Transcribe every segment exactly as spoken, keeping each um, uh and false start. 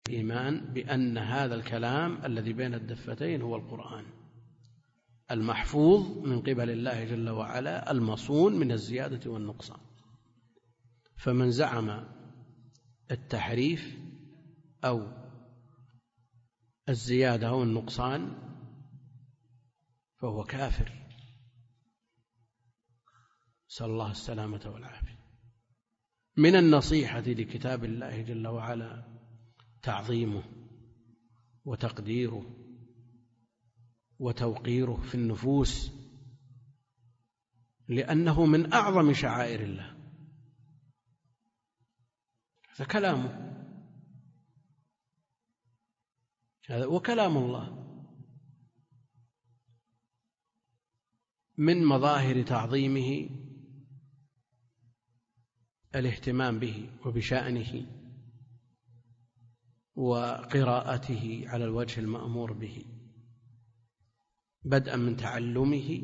الإيمان بأن هذا الكلام الذي بين الدفتين هو القرآن المحفوظ من قبل الله جل وعلا المصون من الزيادة والنقصان. فمن زعم التحريف أو الزيادة أو النقصان فهو كافر، نسأل الله السلامة والعافية. من النصيحة لكتاب الله جل وعلا تعظيمه وتقديره وتوقيره في النفوس، لأنه من أعظم شعائر الله. هذا كلامه، هذا وكلام الله. من مظاهر تعظيمه الاهتمام به وبشأنه وقراءته على الوجه المأمور به، بدءا من تعلمه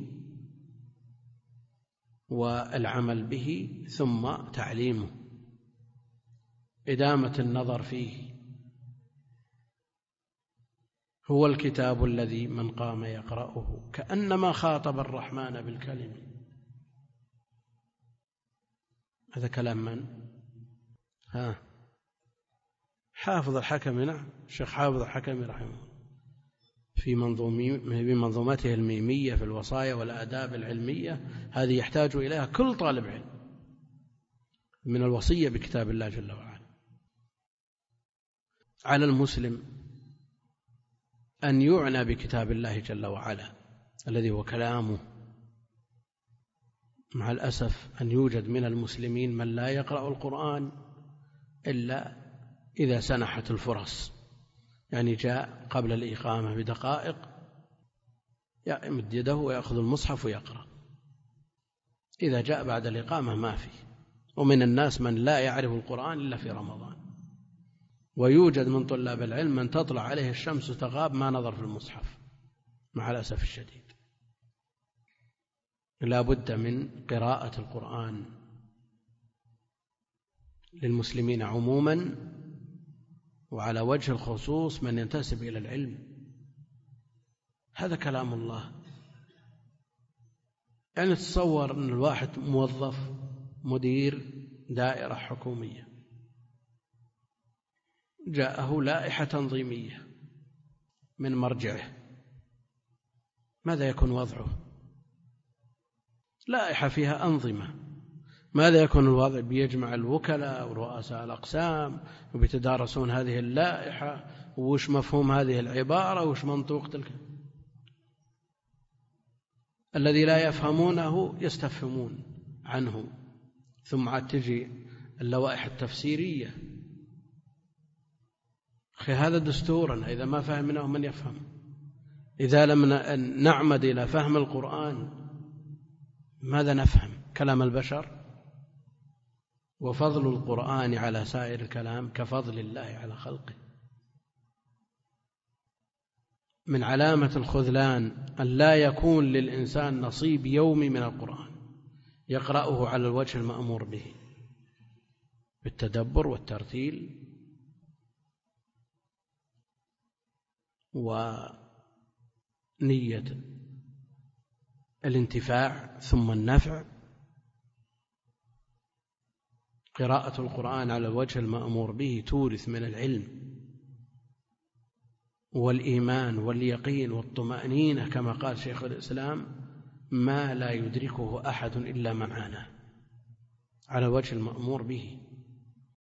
والعمل به ثم تعليمه، إدامة النظر فيه. هو الكتاب الذي من قام يقرأه كأنما خاطب الرحمن بالكلم. هذا كلام من؟ ها حافظ الحكمي، نعم الشيخ حافظ الحكمي رحمه الله في منظومته الميمية في الوصايا والآداب العلمية. هذه يحتاج إليها كل طالب علم من الوصية بكتاب الله جل وعلا. على المسلم أن يعنى بكتاب الله جل وعلا الذي هو كلامه. مع الأسف أن يوجد من المسلمين من لا يقرأ القرآن إلا إذا سنحت الفرص، يعني جاء قبل الإقامة بدقائق يمد يده ويأخذ المصحف ويقرأ، إذا جاء بعد الإقامة ما فيه. ومن الناس من لا يعرف القرآن إلا في رمضان، ويوجد من طلاب العلم من تطلع عليه الشمس تغاب ما نظر في المصحف، مع الأسف الشديد. لا بد من قراءة القرآن للمسلمين عموما، وعلى وجه الخصوص من ينتسب إلى العلم. هذا كلام الله. يعني تصور أن الواحد موظف مدير دائرة حكومية، جاءه لائحة تنظيمية من مرجعه، ماذا يكون وضعه؟ لائحة فيها أنظمة، ماذا يكون الوضع؟ بيجمع الوكلاء ورؤساء الأقسام وبيتدارسون هذه اللائحة، وش مفهوم هذه العبارة وش منطوق تلك. الذي لا يفهمونه يستفهمون عنه، ثم عاد تجي اللوائح التفسيرية. أخي هذا دستورنا، إذا ما فهمناه من يفهم؟ إذا لم نعمد إلى فهم القرآن ماذا نفهم؟ كلام البشر. وفضل القرآن على سائر الكلام كفضل الله على خلقه. من علامة الخذلان أن لا يكون للإنسان نصيب يومي من القرآن يقرأه على الوجه المأمور به بالتدبر والترتيل ونية الانتفاع ثم النفع. قراءة القرآن على الوجه المأمور به تورث من العلم والإيمان واليقين والطمأنينة، كما قال شيخ الإسلام: ما لا يدركه أحد إلا من عانى، على الوجه المأمور به.